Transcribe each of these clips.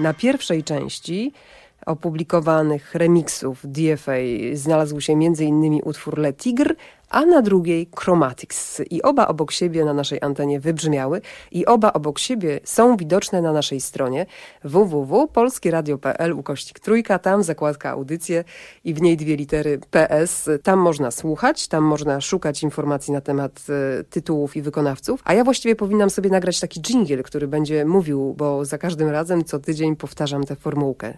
Na pierwszej części opublikowanych remixów DFA znalazł się m.in. utwór Le Tigre, a na drugiej Chromatics. I oba obok siebie na naszej antenie wybrzmiały i oba obok siebie są widoczne na naszej stronie www.polskieradio.pl/3. Tam zakładka audycje i w niej 2 litery PS. Tam można słuchać, tam można szukać informacji na temat tytułów i wykonawców. A ja właściwie powinnam sobie nagrać taki dżingiel, który będzie mówił, bo za każdym razem co tydzień powtarzam tę formułkę.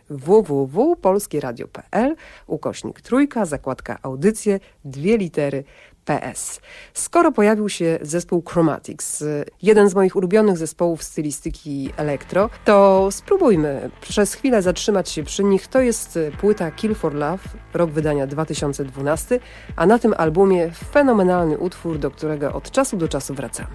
www.polskieradio.pl/3, zakładka audycje, 2 litery PS. Skoro pojawił się zespół Chromatics, jeden z moich ulubionych zespołów stylistyki elektro, to spróbujmy przez chwilę zatrzymać się przy nich. To jest płyta Kill for Love, rok wydania 2012, a na tym albumie fenomenalny utwór, do którego od czasu do czasu wracamy.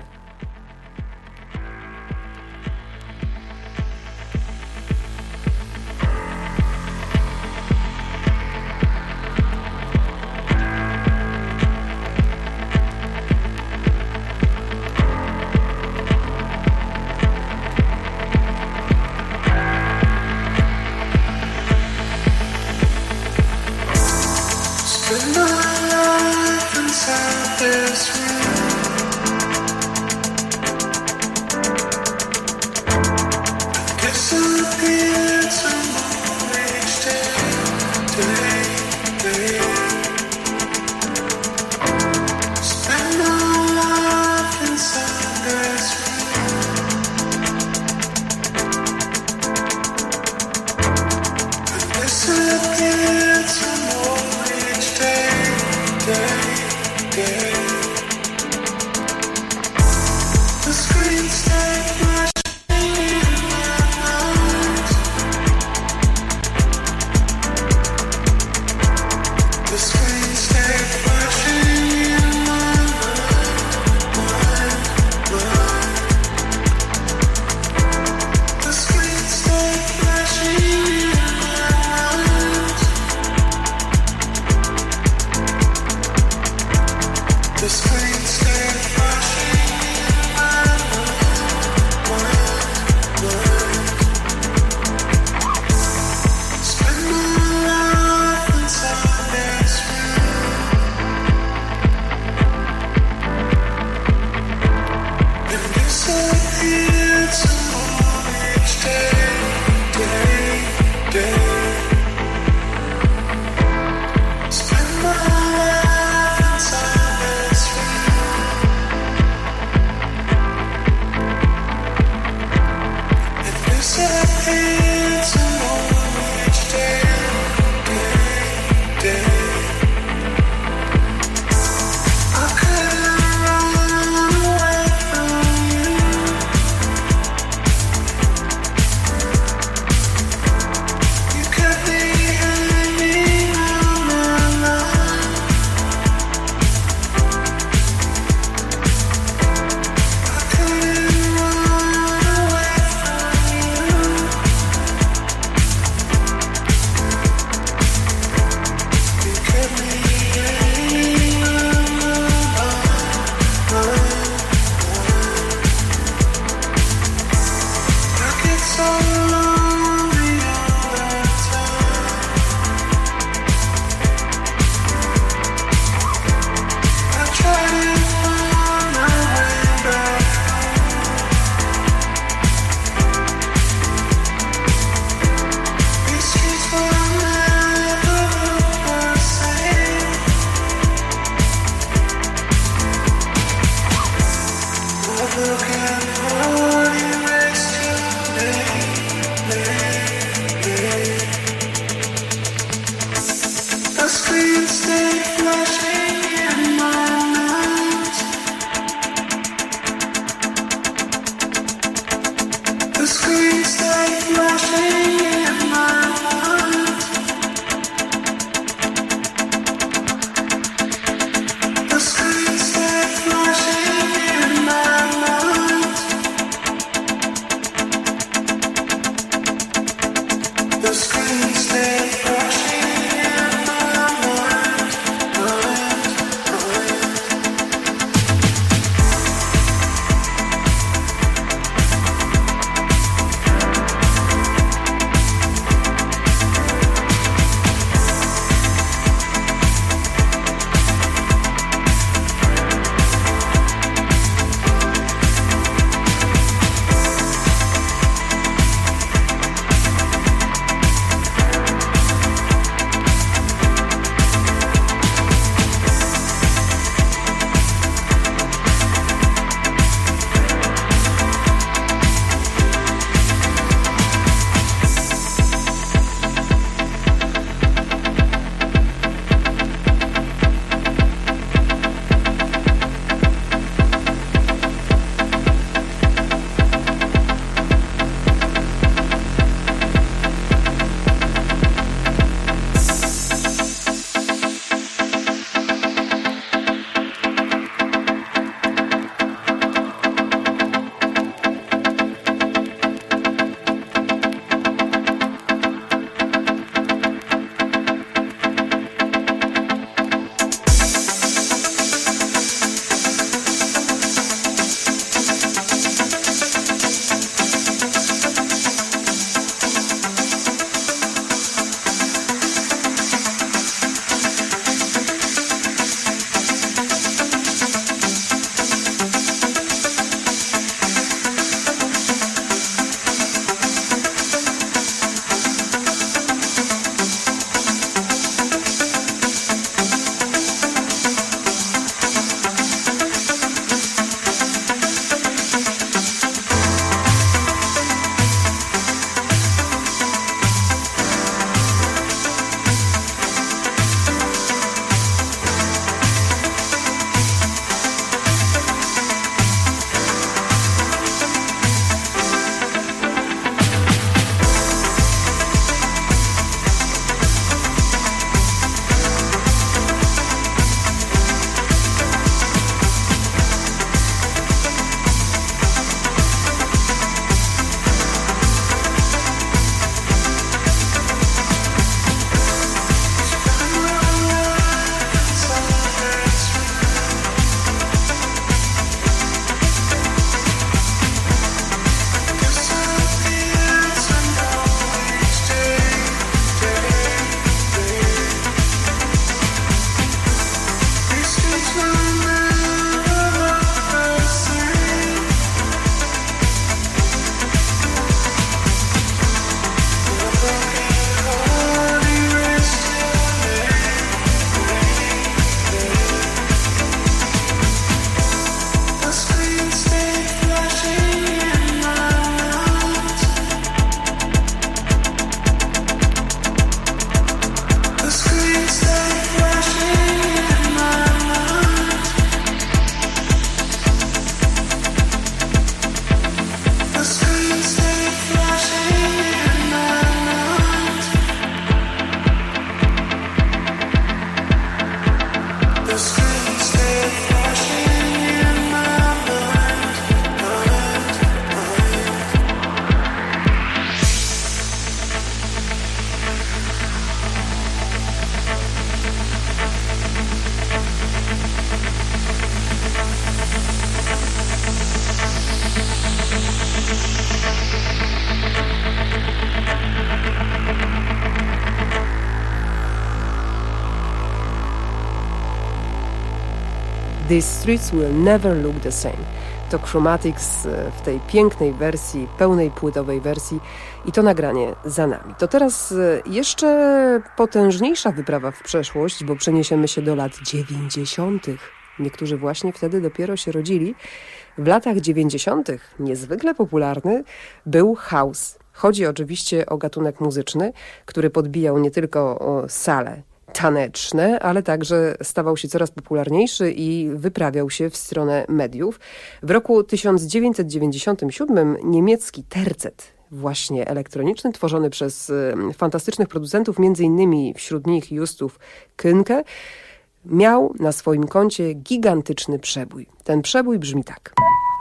These Streets Will Never Look the Same. To Chromatics w tej pięknej wersji, pełnej płytowej wersji i to nagranie za nami. To teraz jeszcze potężniejsza wyprawa w przeszłość, bo przeniesiemy się do lat 90. Niektórzy właśnie wtedy dopiero się rodzili. W latach 90. niezwykle popularny był house. Chodzi oczywiście o gatunek muzyczny, który podbijał nie tylko sale taneczne, ale także stawał się coraz popularniejszy i wyprawiał się w stronę mediów. W roku 1997 niemiecki tercet, właśnie elektroniczny, tworzony przez fantastycznych producentów, między innymi wśród nich Justów Künke, miał na swoim koncie gigantyczny przebój. Ten przebój brzmi tak.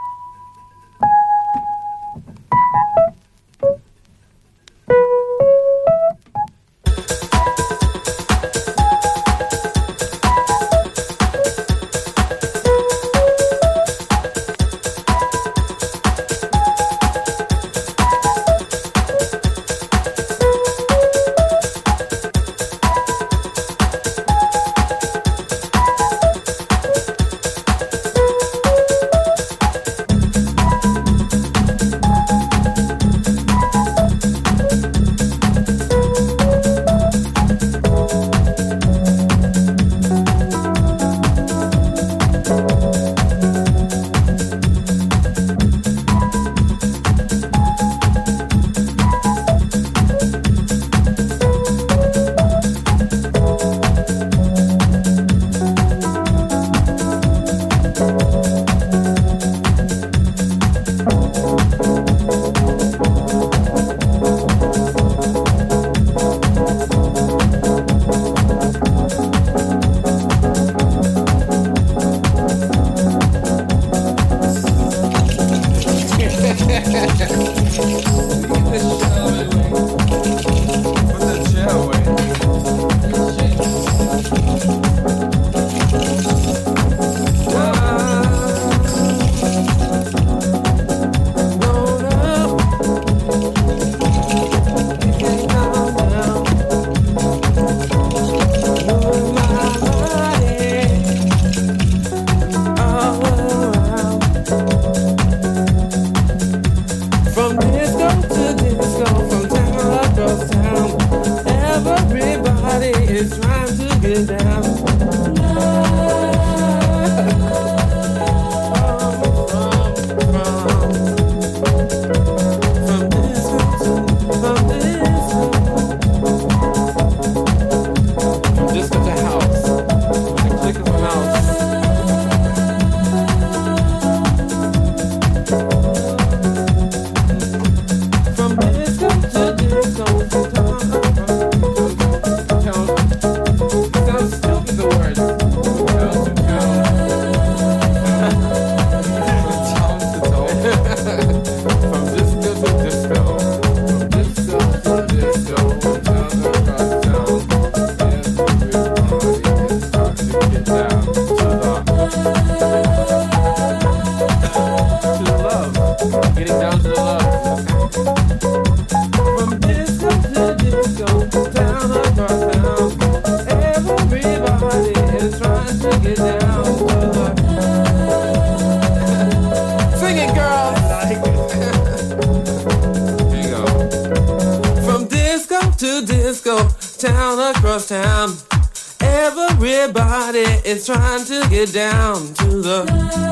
Everybody is trying to get down to the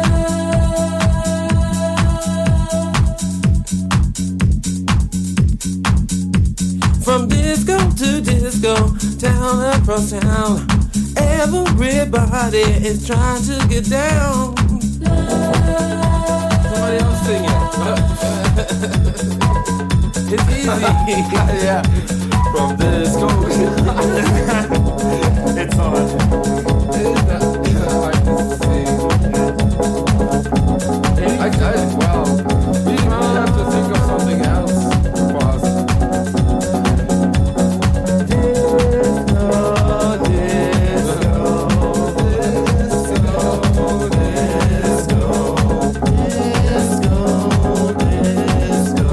From disco to disco, town across town. Everybody is trying to get down. Somebody else sing it. It's easy. Yeah. From disco. It's on. Well, we have to think of something else for us.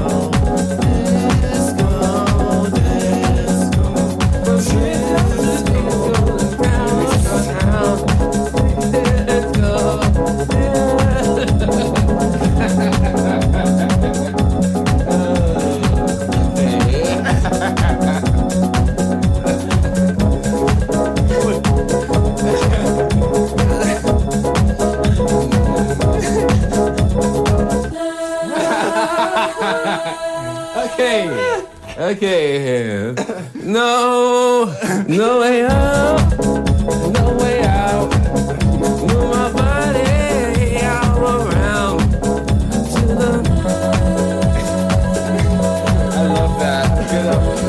Disco. Okay. No, no way out. No way out. Move my body all around to the. I love that. Get up with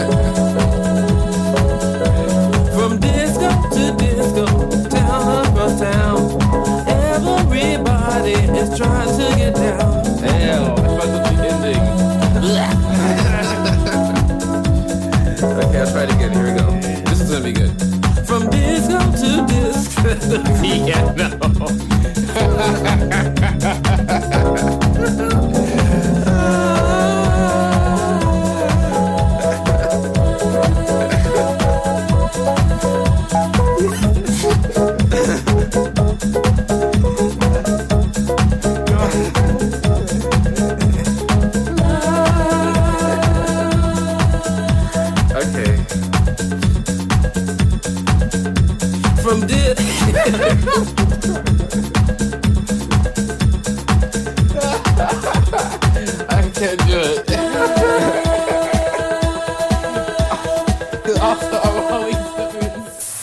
it. From disco to disco, town across town, everybody is trying to get down. Hell, I fucked up the ending. Okay, I'll try it again. Here we go. This is gonna be good. From disco to disco, piano. I can't do it. Also, I'm always doing.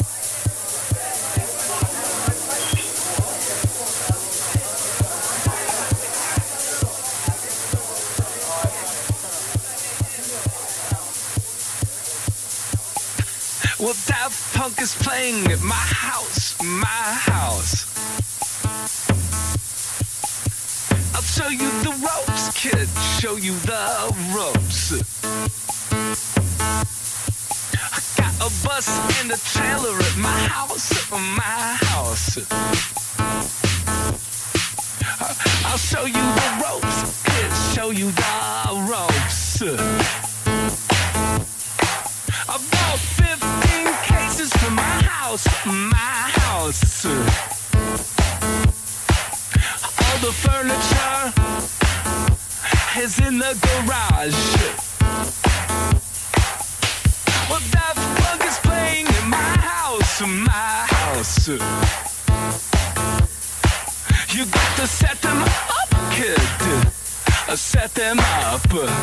Well, Daft Punk is playing at my house, my house. I'll show you the ropes, kid, show you the ropes. I got a bus and a trailer at my house, my house. I'll show you the ropes, kid, show you the ropes. I bought 15 cases for my house, my house. All the furniture is in the garage. Well, Daft Punk is playing in my house, my house. You got to set them up, kid. Set them up.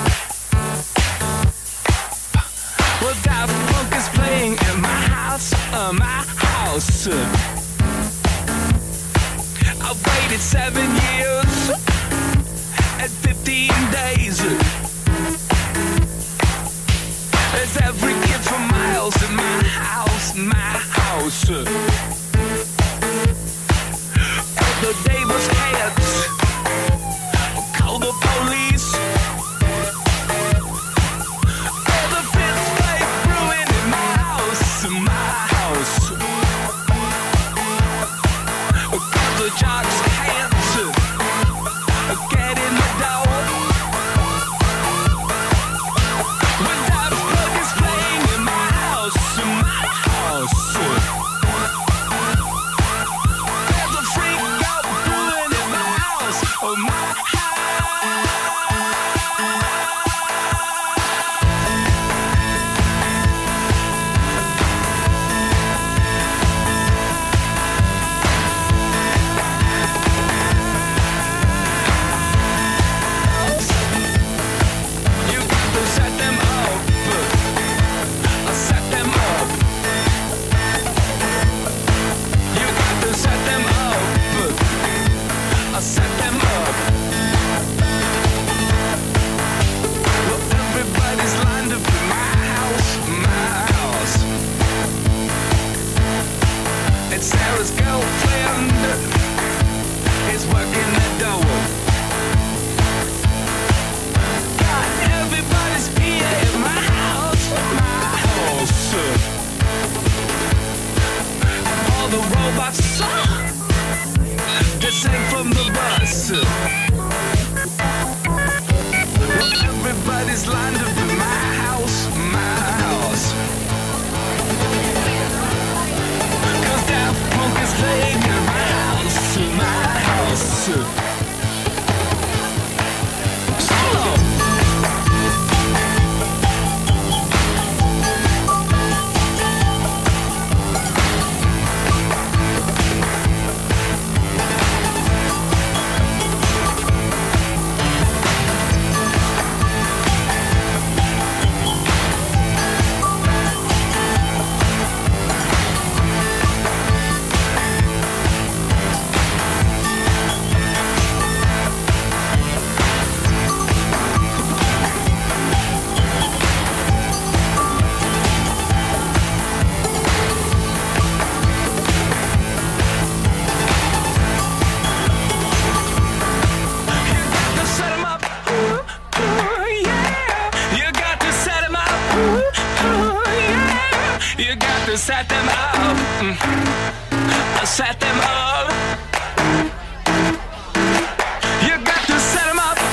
Well, Daft Punk is playing in my house, my house. I've waited 7 years and 15 days. There's every kid for miles in my house, my house. The neighbors can't call the police. The jocks can't get in the door. When Daft Punk is playing in my house, my house. There's a freak out doing in my house, oh my house. Sarah's girlfriend is working the door. Got everybody's here in my house, my house. All the robots they sing from the bus. Everybody's lined up in my house, my house. Daft Punk is playing in my house, my house. Solo. got to set them up. Set them up. You got to set them up.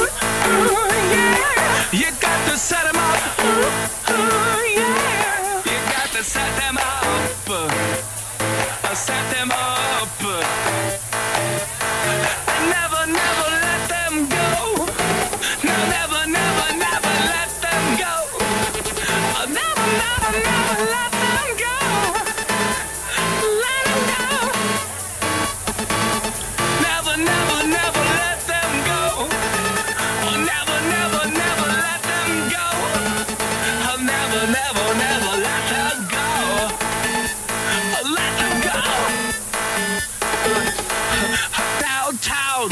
Yeah. You got to set them up. Yeah. You got to set them up. Set them up. Never, never let them go. No, never, never, never let them go. Never, never, never let them go. Let them go. Never, never, never let them go. Oh, never, never, never let them go. Oh, never, never, never let them go. Oh, let them go. Downtown.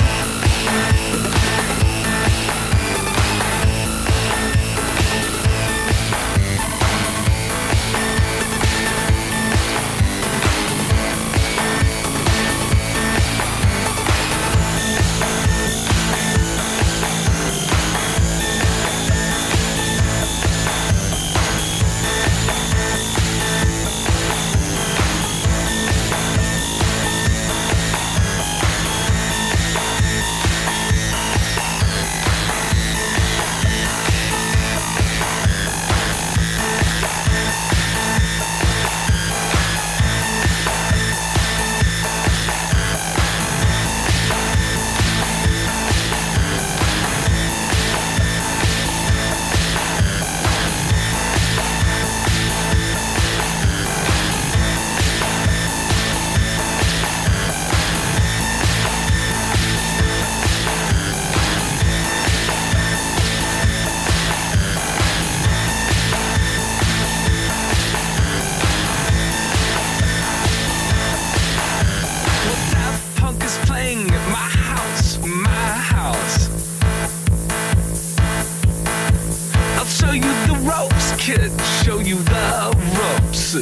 Kid, show you the ropes.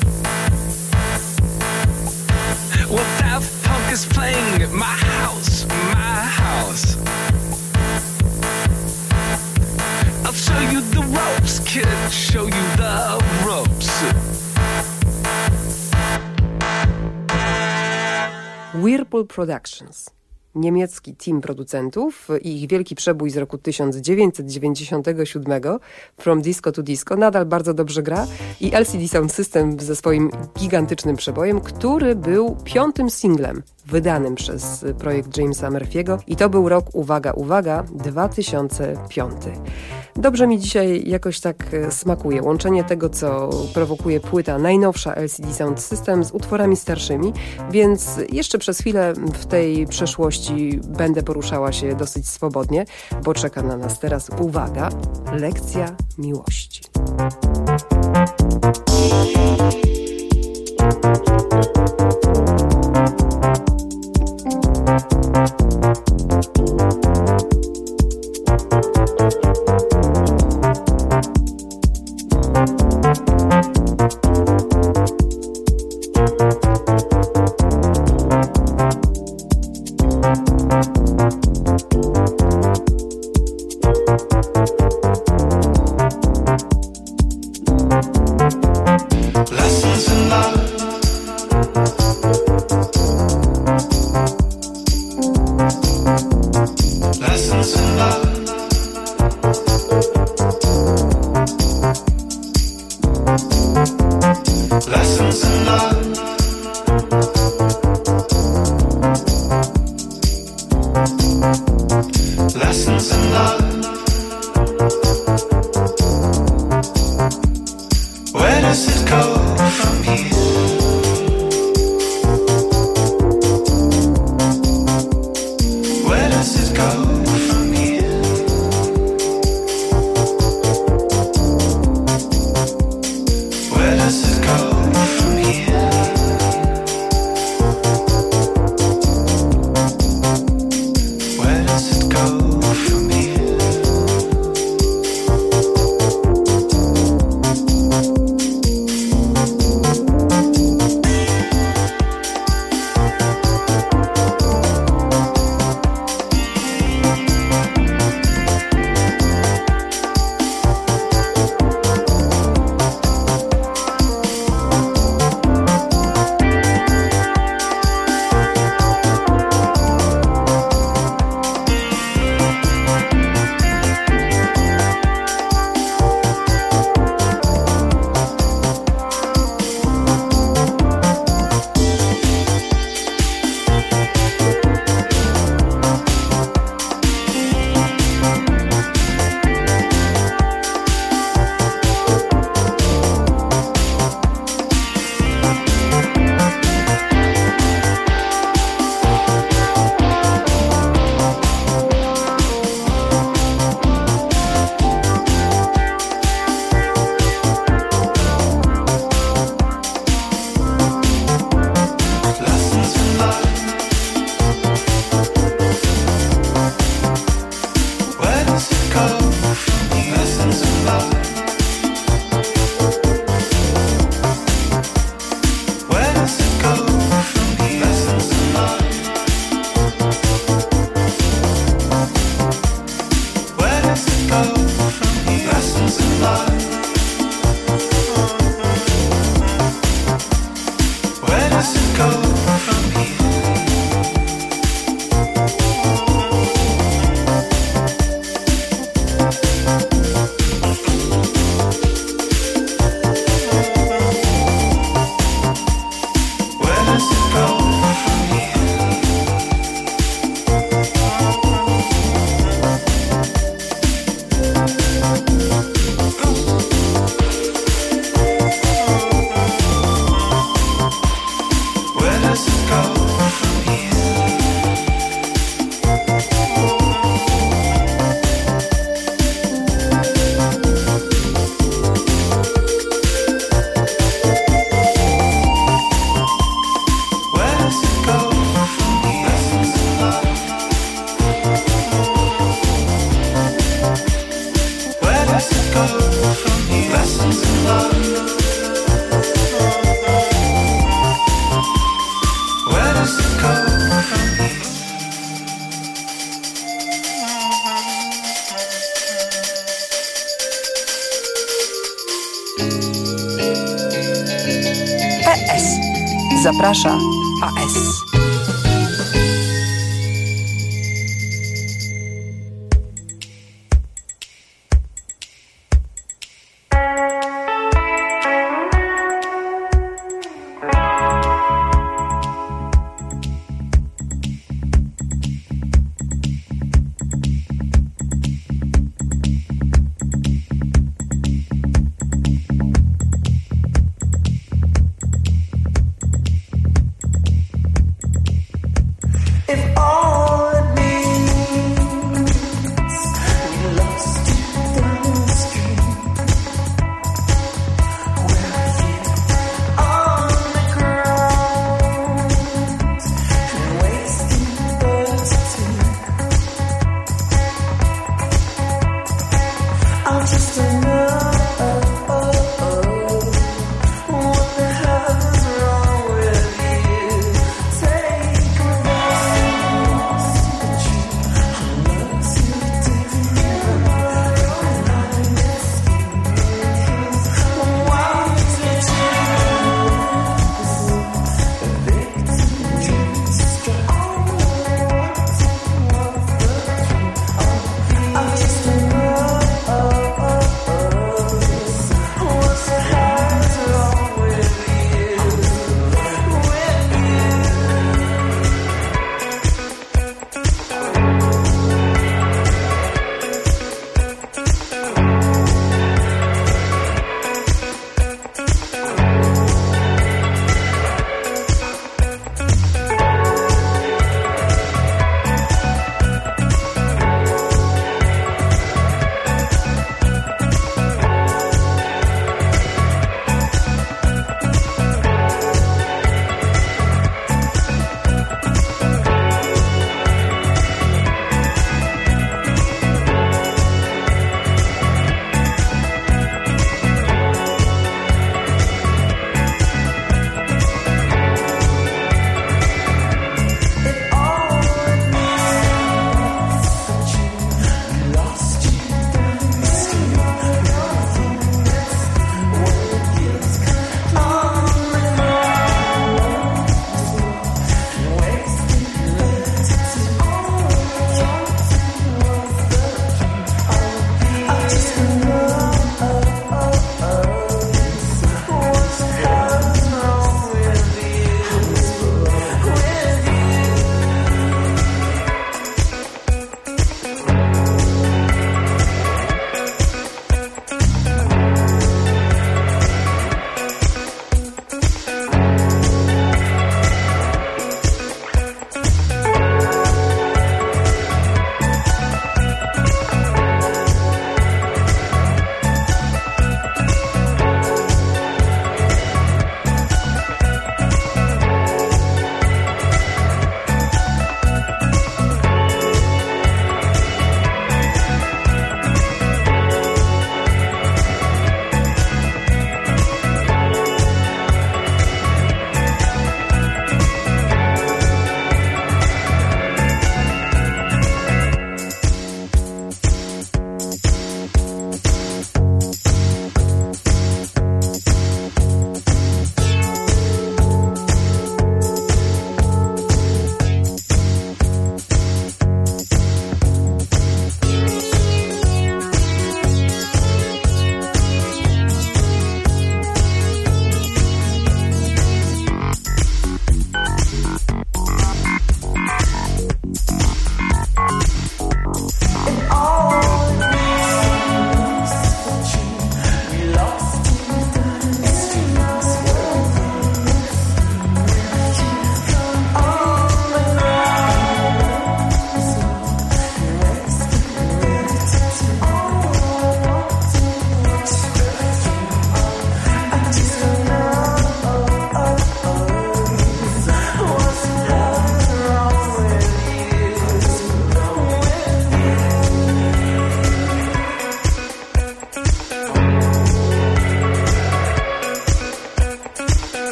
Well, Daft Punk is playing at my house, my house. I'll show you the ropes, kid, show you the ropes. Whirlpool Productions. Niemiecki team producentów i ich wielki przebój z roku 1997 From Disco to Disco nadal bardzo dobrze gra i LCD Sound System ze swoim gigantycznym przebojem, który był 5. singlem wydanym przez projekt Jamesa Murphy'ego i to był rok, uwaga, uwaga, 2005. Dobrze mi dzisiaj jakoś tak smakuje łączenie tego, co prowokuje płyta najnowsza LCD Sound System z utworami starszymi, więc jeszcze przez chwilę w tej przeszłości będę poruszała się dosyć swobodnie, bo czeka na nas teraz, uwaga, lekcja miłości. Lessons PS. Zaprasza AS.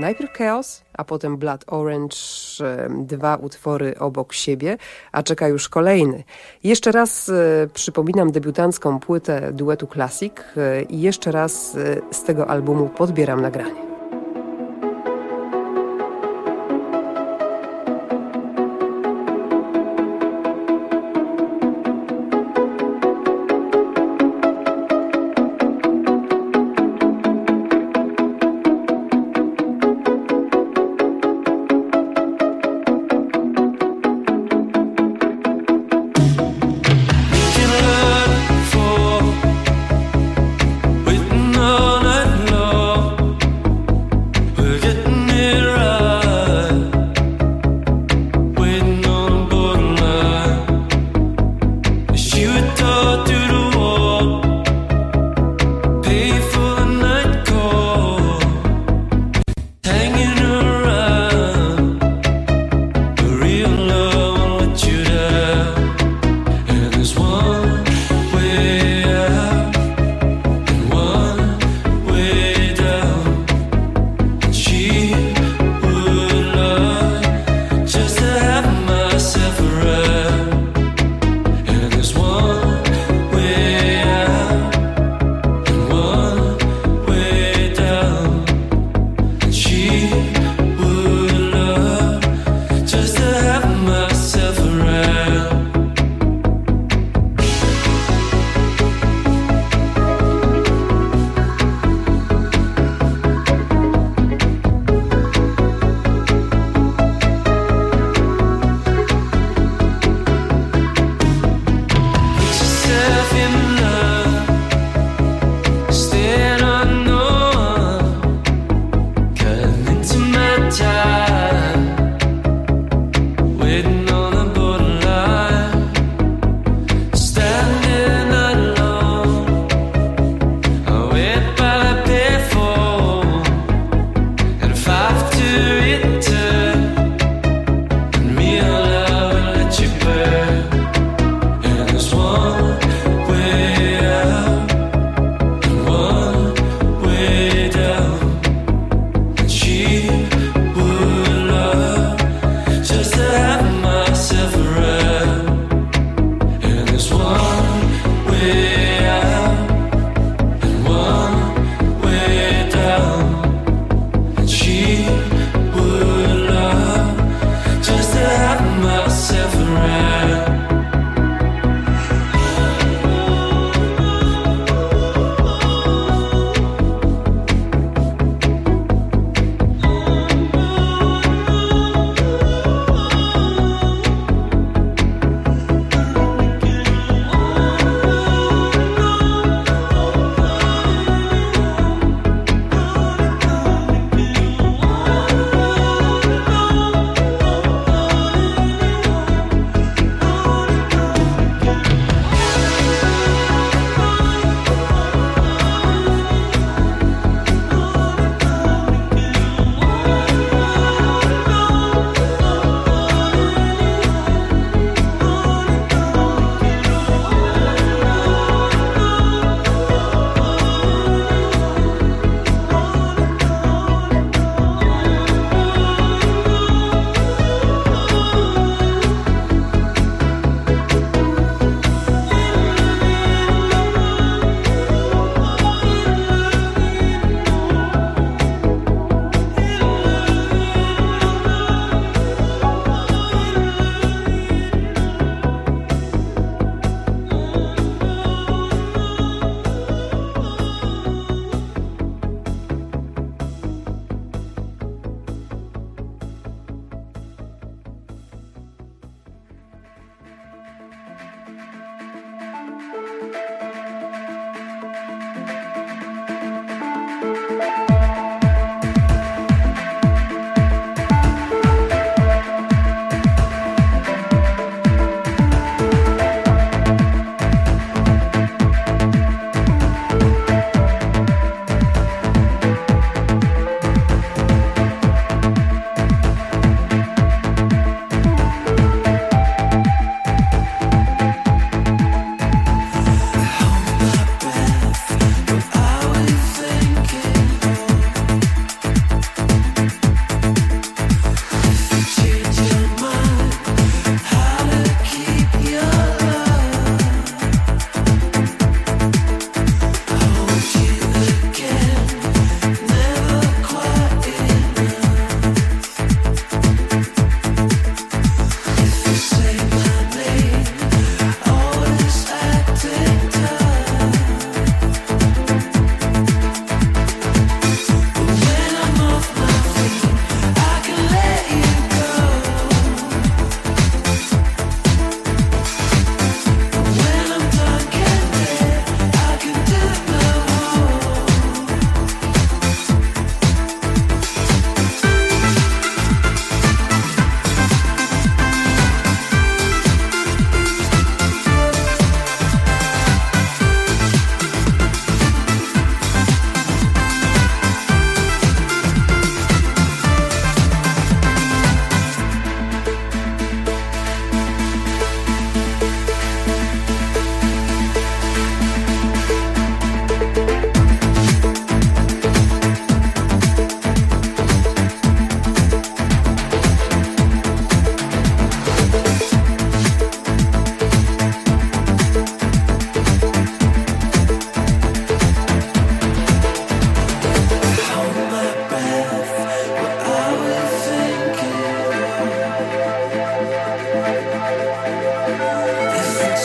najpierw Chaos, a potem Blood Orange, 2 utwory obok siebie, a czeka już kolejny. Jeszcze raz przypominam debiutancką płytę duetu Classic i jeszcze raz z tego albumu podbieram nagranie. Waiting all night long.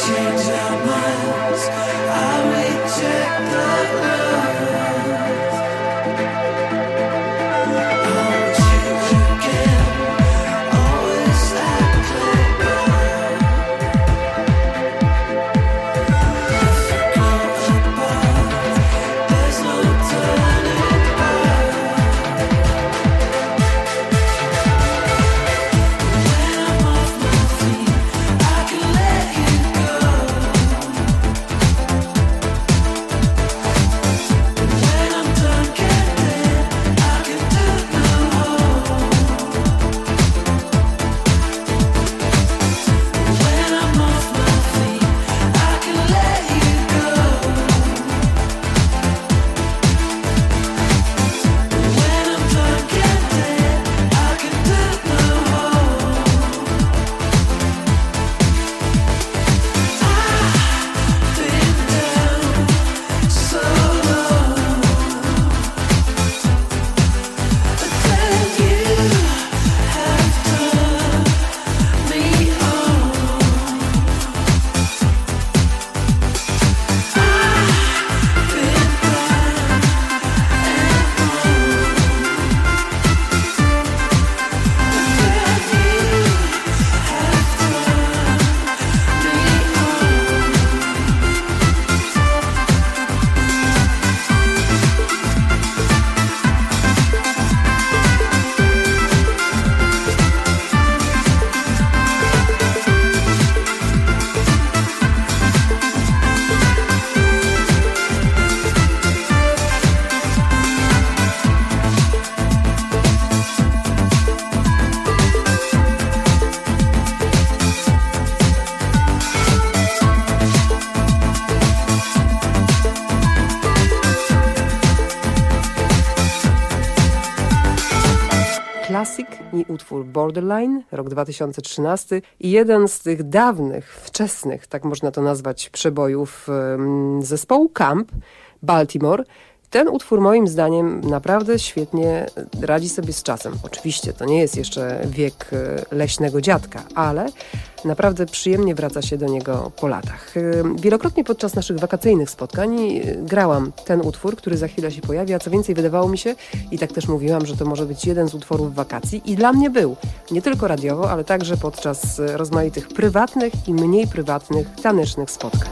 Classic i utwór Borderline, rok 2013 i jeden z tych dawnych, wczesnych, tak można to nazwać, przebojów zespołu Camp, Baltimore. Ten utwór moim zdaniem naprawdę świetnie radzi sobie z czasem. Oczywiście to nie jest jeszcze wiek leśnego dziadka, ale naprawdę przyjemnie wraca się do niego po latach. Wielokrotnie podczas naszych wakacyjnych spotkań grałam ten utwór, który za chwilę się pojawi, a co więcej wydawało mi się, i tak też mówiłam, że to może być jeden z utworów wakacji i dla mnie był. Nie tylko radiowo, ale także podczas rozmaitych prywatnych i mniej prywatnych, tanecznych spotkań.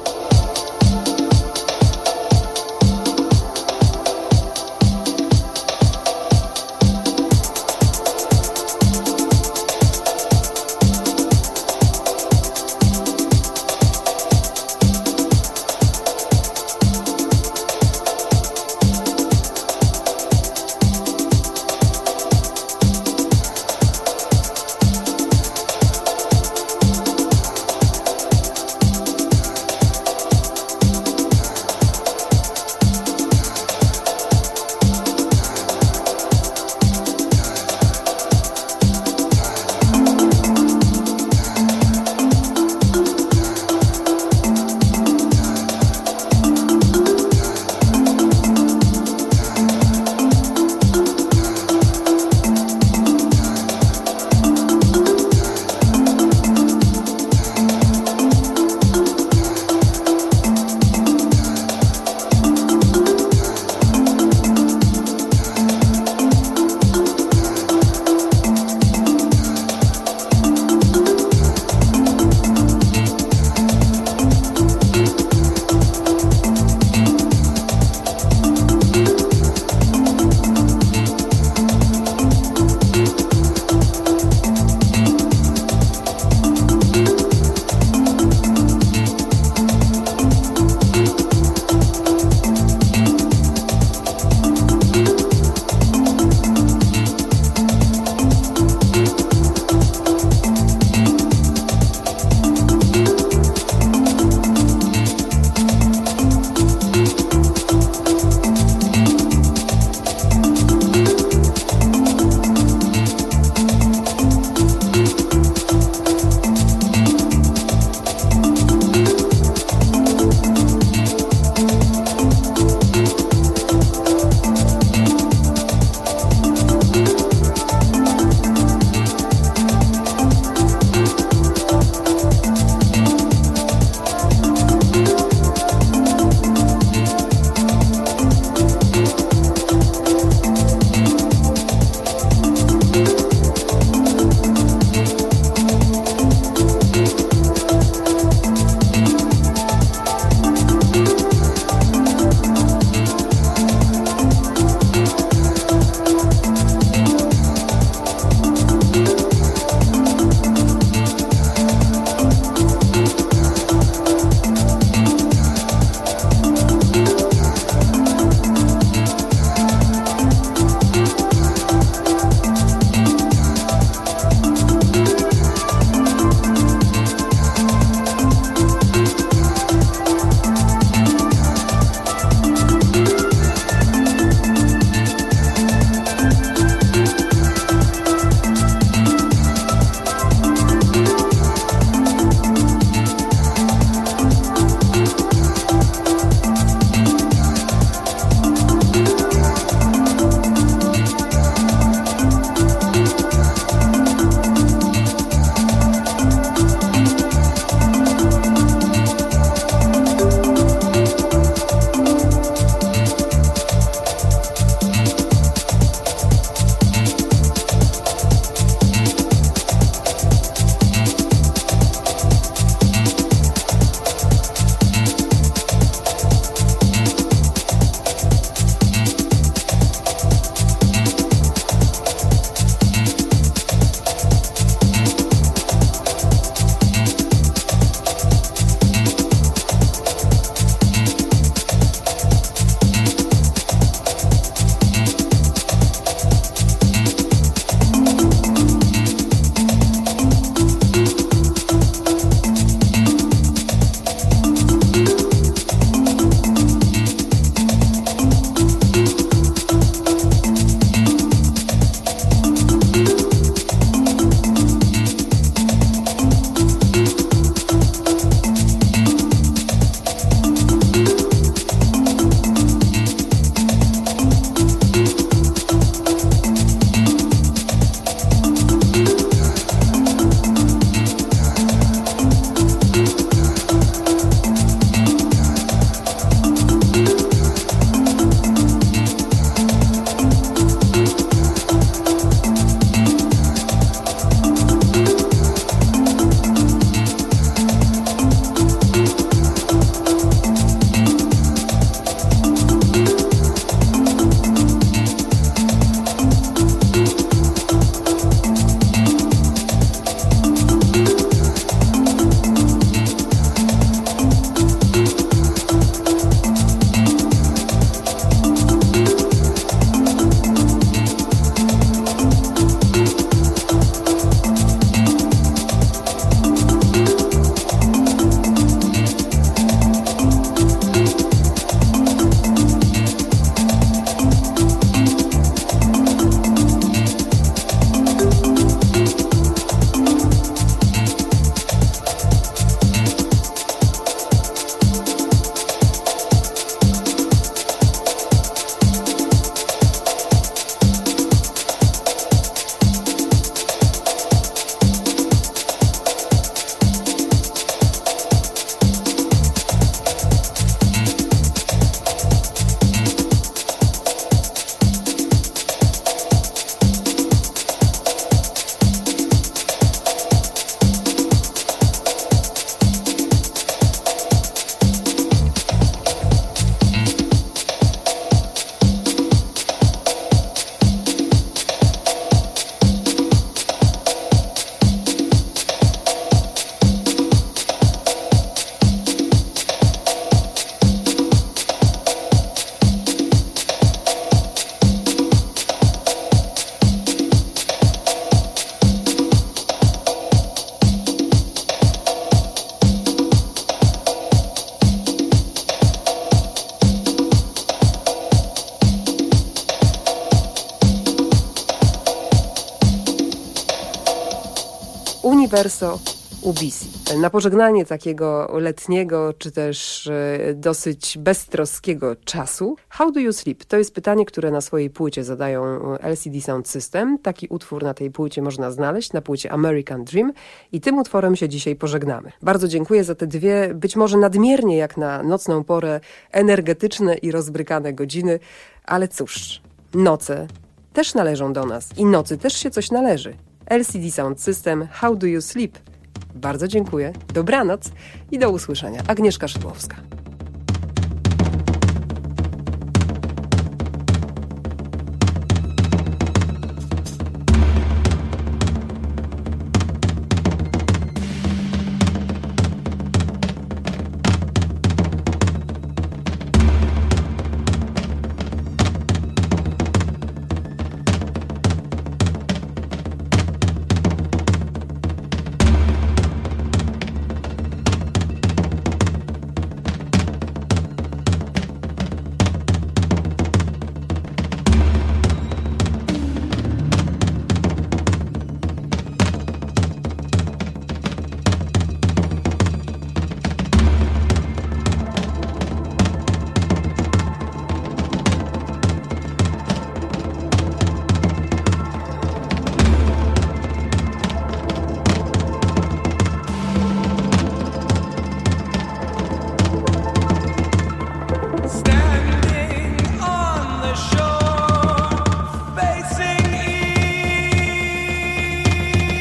Universo Ubisi. Na pożegnanie takiego letniego, czy też dosyć beztroskiego czasu. How do you sleep? To jest pytanie, które na swojej płycie zadają LCD Sound System. Taki utwór na tej płycie można znaleźć, na płycie American Dream. I tym utworem się dzisiaj pożegnamy. Bardzo dziękuję za te dwie, być może nadmiernie jak na nocną porę, energetyczne i rozbrykane godziny. Ale cóż, noce też należą do nas i nocy też się coś należy. LCD Sound System, How do you sleep? Bardzo dziękuję, dobranoc i do usłyszenia. Agnieszka Szydłowska.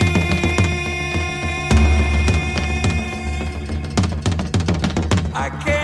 I can't